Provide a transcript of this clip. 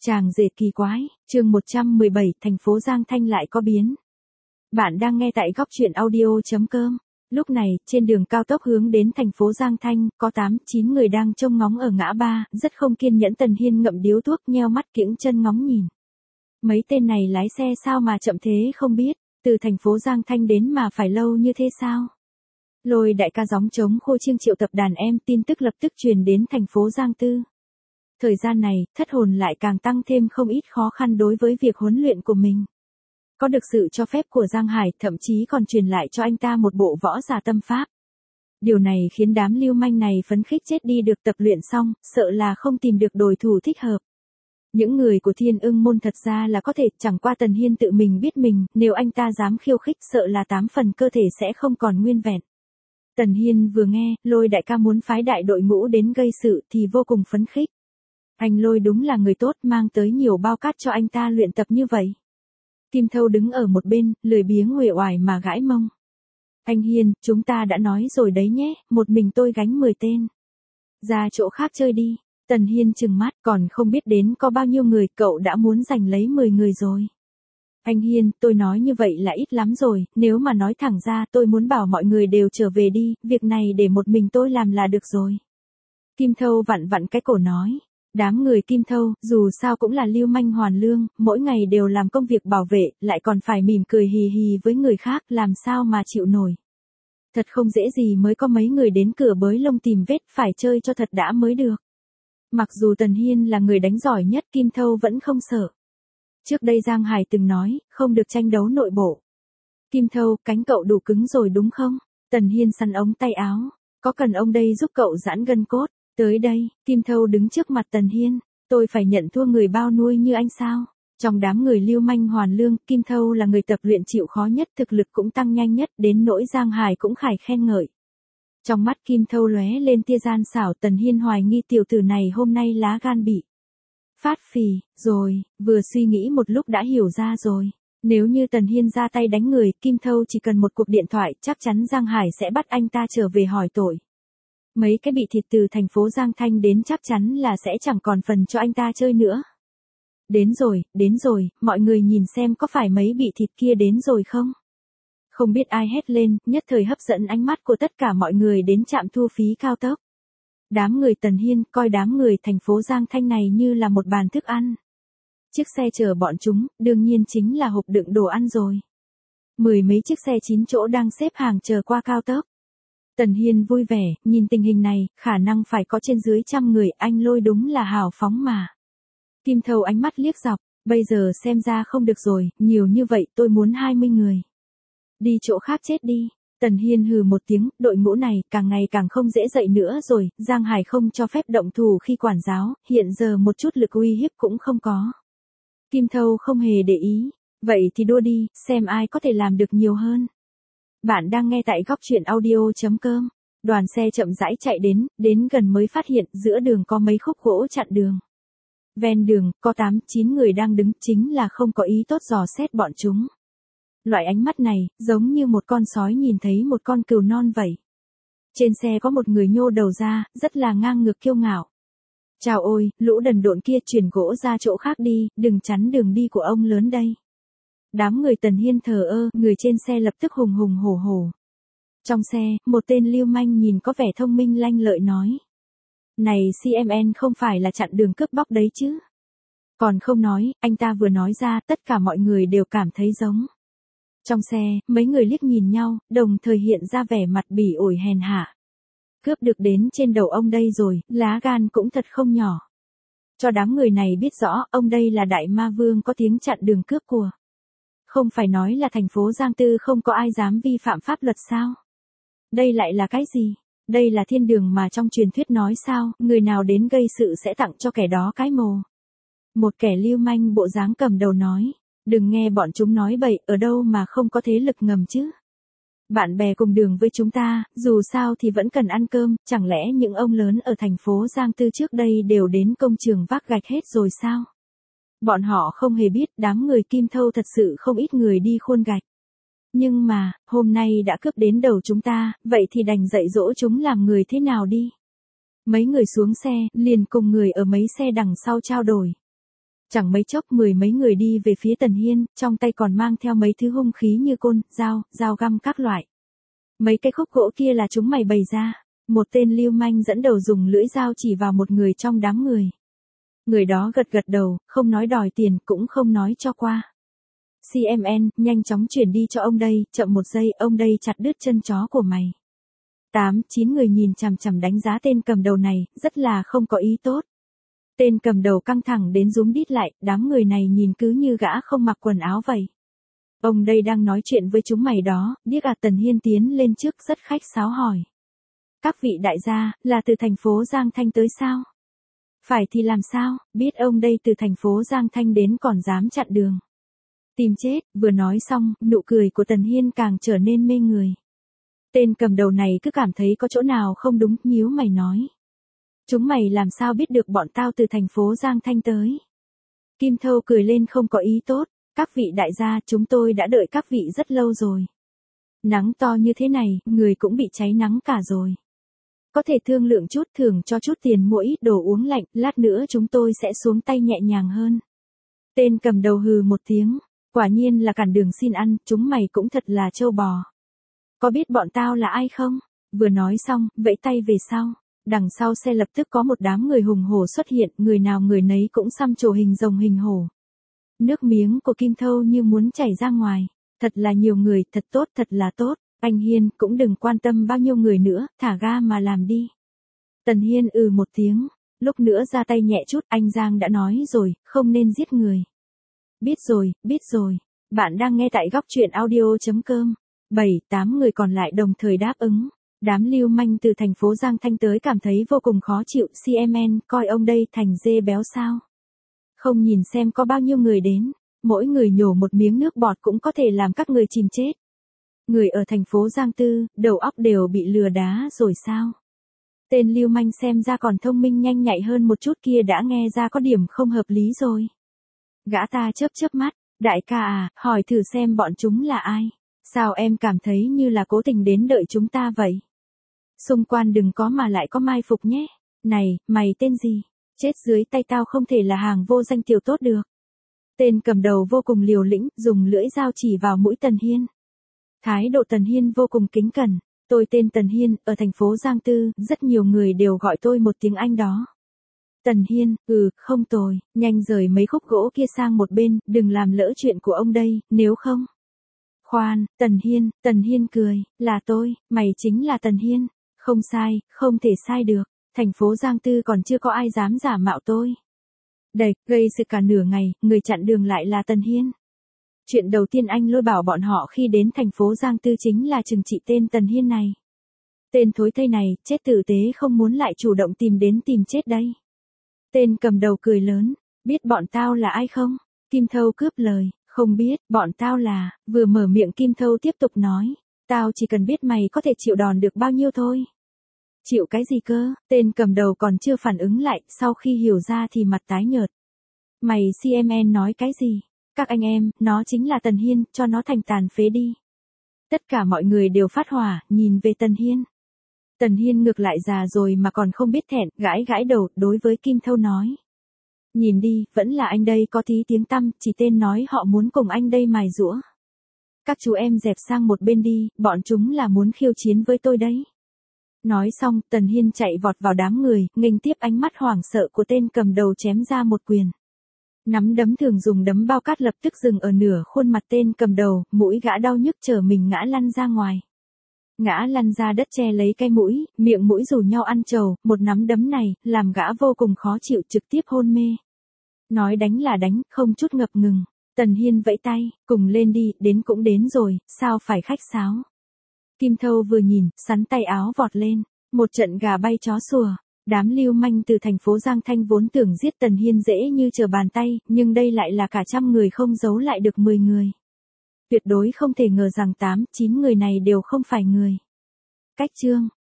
Chàng rể kỳ quái, chương 117, thành phố Giang Thanh lại có biến. Bạn đang nghe tại góc truyện audio.com. Lúc này, trên đường cao tốc hướng đến thành phố Giang Thanh, có 8-9 người đang trông ngóng ở ngã ba, rất không kiên nhẫn. Tần Hiên ngậm điếu thuốc nheo mắt kiễng chân ngóng nhìn. Mấy tên này lái xe sao mà chậm thế không biết, từ thành phố Giang Thanh đến mà phải lâu như thế sao? Lôi đại ca gióng trống khô chiêng triệu tập đàn em, tin tức lập tức truyền đến thành phố Giang Tư. Thời gian này, thất hồn lại càng tăng thêm không ít khó khăn đối với việc huấn luyện của mình. Có được sự cho phép của Giang Hải, thậm chí còn truyền lại cho anh ta một bộ võ giả tâm pháp. Điều này khiến đám lưu manh này phấn khích chết đi, được tập luyện xong, sợ là không tìm được đối thủ thích hợp. Những người của Thiên Ưng môn thật ra là có thể, chẳng qua Tần Hiên tự mình biết mình, nếu anh ta dám khiêu khích sợ là 8 phần cơ thể sẽ không còn nguyên vẹn. Tần Hiên vừa nghe, Lôi đại ca muốn phái đại đội ngũ đến gây sự thì vô cùng phấn khích. Anh Lôi đúng là người tốt, mang tới nhiều bao cát cho anh ta luyện tập như vậy. Kim Thâu đứng ở một bên, lười biếng uể oải mà gãi mông. Anh Hiên, chúng ta đã nói rồi đấy nhé, một mình tôi gánh 10 tên. Ra chỗ khác chơi đi. Tần Hiên trừng mắt, còn không biết đến có bao nhiêu người, cậu đã muốn giành lấy 10 người rồi. Anh Hiên, tôi nói như vậy là ít lắm rồi, nếu mà nói thẳng ra tôi muốn bảo mọi người đều trở về đi, việc này để một mình tôi làm là được rồi. Kim Thâu vặn vặn cái cổ nói. Đám người Kim Thâu, dù sao cũng là lưu manh hoàn lương, mỗi ngày đều làm công việc bảo vệ, lại còn phải mỉm cười hì hì với người khác, làm sao mà chịu nổi. Thật không dễ gì mới có mấy người đến cửa bới lông tìm vết, phải chơi cho thật đã mới được. Mặc dù Tần Hiên là người đánh giỏi nhất, Kim Thâu vẫn không sợ. Trước đây Giang Hải từng nói, không được tranh đấu nội bộ. Kim Thâu, cánh cậu đủ cứng rồi đúng không? Tần Hiên săn ống tay áo. Có cần ông đây giúp cậu giãn gân cốt? Tới đây, Kim Thâu đứng trước mặt Tần Hiên. Tôi phải nhận thua người bao nuôi như anh sao? Trong đám người lưu manh hoàn lương, Kim Thâu là người tập luyện chịu khó nhất, thực lực cũng tăng nhanh nhất, đến nỗi Giang Hải cũng khải khen ngợi. Trong mắt Kim Thâu lóe lên tia gian xảo. Tần Hiên hoài nghi tiểu tử này hôm nay lá gan bị phát phì, rồi, vừa suy nghĩ một lúc đã hiểu ra rồi. Nếu như Tần Hiên ra tay đánh người, Kim Thâu chỉ cần một cuộc điện thoại, chắc chắn Giang Hải sẽ bắt anh ta trở về hỏi tội. Mấy cái bị thịt từ thành phố Giang Thanh đến chắc chắn là sẽ chẳng còn phần cho anh ta chơi nữa. Đến rồi, mọi người nhìn xem có phải mấy bị thịt kia đến rồi không? Không biết ai hét lên, nhất thời hấp dẫn ánh mắt của tất cả mọi người đến trạm thu phí cao tốc. Đám người Tần Hiên coi đám người thành phố Giang Thanh này như là một bàn thức ăn. Chiếc xe chở bọn chúng, đương nhiên chính là hộp đựng đồ ăn rồi. 10 mấy chiếc xe 9 chỗ đang xếp hàng chờ qua cao tốc. Tần Hiên vui vẻ, nhìn tình hình này, khả năng phải có trên dưới 100 người, anh Lôi đúng là hào phóng mà. Kim Thâu ánh mắt liếc dọc, bây giờ xem ra không được rồi, nhiều như vậy tôi muốn 20 người. Đi chỗ khác chết đi. Tần Hiên hừ một tiếng, đội ngũ này càng ngày càng không dễ dậy nữa rồi, Giang Hải không cho phép động thủ khi quản giáo, hiện giờ một chút lực uy hiếp cũng không có. Kim Thâu không hề để ý, vậy thì đua đi, xem ai có thể làm được nhiều hơn. Bạn đang nghe tại góc truyện audio.com. Đoàn xe chậm rãi chạy đến gần mới phát hiện giữa đường có mấy khúc gỗ chặn đường. Ven đường, có 8-9 người đang đứng, chính là không có ý tốt dò xét bọn chúng. Loại ánh mắt này, giống như một con sói nhìn thấy một con cừu non vậy. Trên xe có một người nhô đầu ra, rất là ngang ngược kiêu ngạo. Chào ôi, lũ đần độn kia, chuyển gỗ ra chỗ khác đi, đừng chắn đường đi của ông lớn đây. Đám người Tần Hiên thờ ơ, người trên xe lập tức hùng hùng hổ hổ. Trong xe, một tên lưu manh nhìn có vẻ thông minh lanh lợi nói. Này CMN, không phải là chặn đường cướp bóc đấy chứ? Còn không nói, anh ta vừa nói ra, tất cả mọi người đều cảm thấy giống. Trong xe, mấy người liếc nhìn nhau, đồng thời hiện ra vẻ mặt bỉ ổi hèn hạ. Cướp được đến trên đầu ông đây rồi, lá gan cũng thật không nhỏ. Cho đám người này biết rõ, ông đây là đại ma vương có tiếng chặn đường cướp của. Không phải nói là thành phố Giang Tư không có ai dám vi phạm pháp luật sao? Đây lại là cái gì? Đây là thiên đường mà trong truyền thuyết nói sao, người nào đến gây sự sẽ tặng cho kẻ đó cái mồ. Một kẻ lưu manh bộ dáng cầm đầu nói. Đừng nghe bọn chúng nói bậy, ở đâu mà không có thế lực ngầm chứ. Bạn bè cùng đường với chúng ta, dù sao thì vẫn cần ăn cơm, chẳng lẽ những ông lớn ở thành phố Giang Tư trước đây đều đến công trường vác gạch hết rồi sao? Bọn họ không hề biết đám người Kim Thâu thật sự không ít người đi khuôn gạch. Nhưng mà, hôm nay đã cướp đến đầu chúng ta, vậy thì đành dạy dỗ chúng làm người thế nào đi. Mấy người xuống xe, liền cùng người ở mấy xe đằng sau trao đổi. Chẳng mấy chốc mười mấy người đi về phía Tần Hiên, trong tay còn mang theo mấy thứ hung khí như côn, dao găm các loại. Mấy cái khúc gỗ kia là chúng mày bày ra. Một tên lưu manh dẫn đầu dùng lưỡi dao chỉ vào một người trong đám người. Người đó gật gật đầu, không nói đòi tiền cũng không nói cho qua. CMN, nhanh chóng chuyển đi cho ông đây, chậm một giây, ông đây chặt đứt chân chó của mày. 8-9 người nhìn chằm chằm đánh giá tên cầm đầu này, rất là không có ý tốt. Tên cầm đầu căng thẳng đến rúm đít lại, đám người này nhìn cứ như gã không mặc quần áo vậy. Ông đây đang nói chuyện với chúng mày đó, điếc à? Tần Hiên tiến lên trước rất khách sáo hỏi. Các vị đại gia, là từ thành phố Giang Thanh tới sao? Phải thì làm sao, biết ông đây từ thành phố Giang Thanh đến còn dám chặn đường. Tìm chết, vừa nói xong, nụ cười của Tần Hiên càng trở nên mê người. Tên cầm đầu này cứ cảm thấy có chỗ nào không đúng, nhíu mày nói. Chúng mày làm sao biết được bọn tao từ thành phố Giang Thanh tới? Kim Thâu cười lên không có ý tốt, các vị đại gia, chúng tôi đã đợi các vị rất lâu rồi. Nắng to như thế này, người cũng bị cháy nắng cả rồi. Có thể thương lượng chút, thưởng cho chút tiền mua ít đồ uống lạnh, lát nữa chúng tôi sẽ xuống tay nhẹ nhàng hơn. Tên cầm đầu hừ một tiếng, quả nhiên là cản đường xin ăn, chúng mày cũng thật là trâu bò. Có biết bọn tao là ai không? Vừa nói xong, vẫy tay về sau. Đằng sau xe lập tức có một đám người hùng hổ xuất hiện, người nào người nấy cũng xăm trổ hình rồng hình hổ. Nước miếng của Kim Thâu như muốn chảy ra ngoài. Thật là nhiều người, thật tốt, thật là tốt. Anh Hiên cũng đừng quan tâm bao nhiêu người nữa, thả ga mà làm đi. Tần Hiên một tiếng, lúc nữa ra tay nhẹ chút, anh Giang đã nói rồi, không nên giết người. Biết rồi, bạn đang nghe tại góc truyện audio.com. 7-8 người còn lại đồng thời đáp ứng. Đám lưu manh từ thành phố Giang Thanh tới cảm thấy vô cùng khó chịu. CMN, coi ông đây thành dê béo sao? Không nhìn xem có bao nhiêu người đến, mỗi người nhổ một miếng nước bọt cũng có thể làm các người chìm chết. Người ở thành phố Giang Tư, đầu óc đều bị lừa đá rồi sao? Tên lưu manh xem ra còn thông minh nhanh nhạy hơn một chút kia đã nghe ra có điểm không hợp lý rồi. Gã ta chớp mắt, đại ca à, hỏi thử xem bọn chúng là ai? Sao em cảm thấy như là cố tình đến đợi chúng ta vậy? Xung quanh đừng có mà lại có mai phục nhé. Này, mày tên gì? Chết dưới tay tao không thể là hàng vô danh tiểu tốt được. Tên cầm đầu vô cùng liều lĩnh, dùng lưỡi dao chỉ vào mũi Tần Hiên. Thái độ Tần Hiên vô cùng kính cẩn. Tôi tên Tần Hiên, ở thành phố Giang Tư, rất nhiều người đều gọi tôi một tiếng Anh đó. Tần Hiên, không tồi, nhanh rời mấy khúc gỗ kia sang một bên, đừng làm lỡ chuyện của ông đây, nếu không. Khoan, Tần Hiên cười, là tôi, mày chính là Tần Hiên. Không sai, không thể sai được, thành phố Giang Tư còn chưa có ai dám giả mạo tôi. Đẩy, gây sự cả nửa ngày, người chặn đường lại là Tần Hiên. Chuyện đầu tiên anh lôi bảo bọn họ khi đến thành phố Giang Tư chính là trừng trị tên Tần Hiên này. Tên thối thây này, chết tử tế không muốn lại chủ động tìm chết đây. Tên cầm đầu cười lớn, biết bọn tao là ai không? Kim Thâu cướp lời, không biết, bọn tao là, vừa mở miệng Kim Thâu tiếp tục nói, tao chỉ cần biết mày có thể chịu đòn được bao nhiêu thôi. Chịu cái gì cơ? Tên cầm đầu còn chưa phản ứng lại, sau khi hiểu ra thì mặt tái nhợt. Mày CMN nói cái gì? Các anh em, nó chính là Tần Hiên, cho nó thành tàn phế đi. Tất cả mọi người đều phát hỏa, nhìn về Tần Hiên. Tần Hiên ngược lại già rồi mà còn không biết thẹn, gãi đầu, đối với Kim Thâu nói. Nhìn đi, vẫn là anh đây có tí tiếng tăm, chỉ tên nói họ muốn cùng anh đây mài giũa. Các chú em dẹp sang một bên đi, bọn chúng là muốn khiêu chiến với tôi đấy. Nói xong, Tần Hiên chạy vọt vào đám người, nghênh tiếp ánh mắt hoảng sợ của tên cầm đầu chém ra một quyền. Nắm đấm thường dùng đấm bao cát lập tức dừng ở nửa khuôn mặt tên cầm đầu, mũi gã đau nhức trở mình ngã lăn ra ngoài. Ngã lăn ra đất che lấy cái mũi, miệng mũi rủ nhau ăn trầu, một nắm đấm này, làm gã vô cùng khó chịu trực tiếp hôn mê. Nói đánh là đánh, không chút ngập ngừng. Tần Hiên vẫy tay, cùng lên đi, đến cũng đến rồi, sao phải khách sáo. Kim Thâu vừa nhìn, sắn tay áo vọt lên, một trận gà bay chó sủa. Đám lưu manh từ thành phố Giang Thanh vốn tưởng giết Tần Hiên dễ như trở bàn tay, nhưng đây lại là cả trăm người không giấu lại được 10 người. Tuyệt đối không thể ngờ rằng 8-9 người này đều không phải người. Cách chương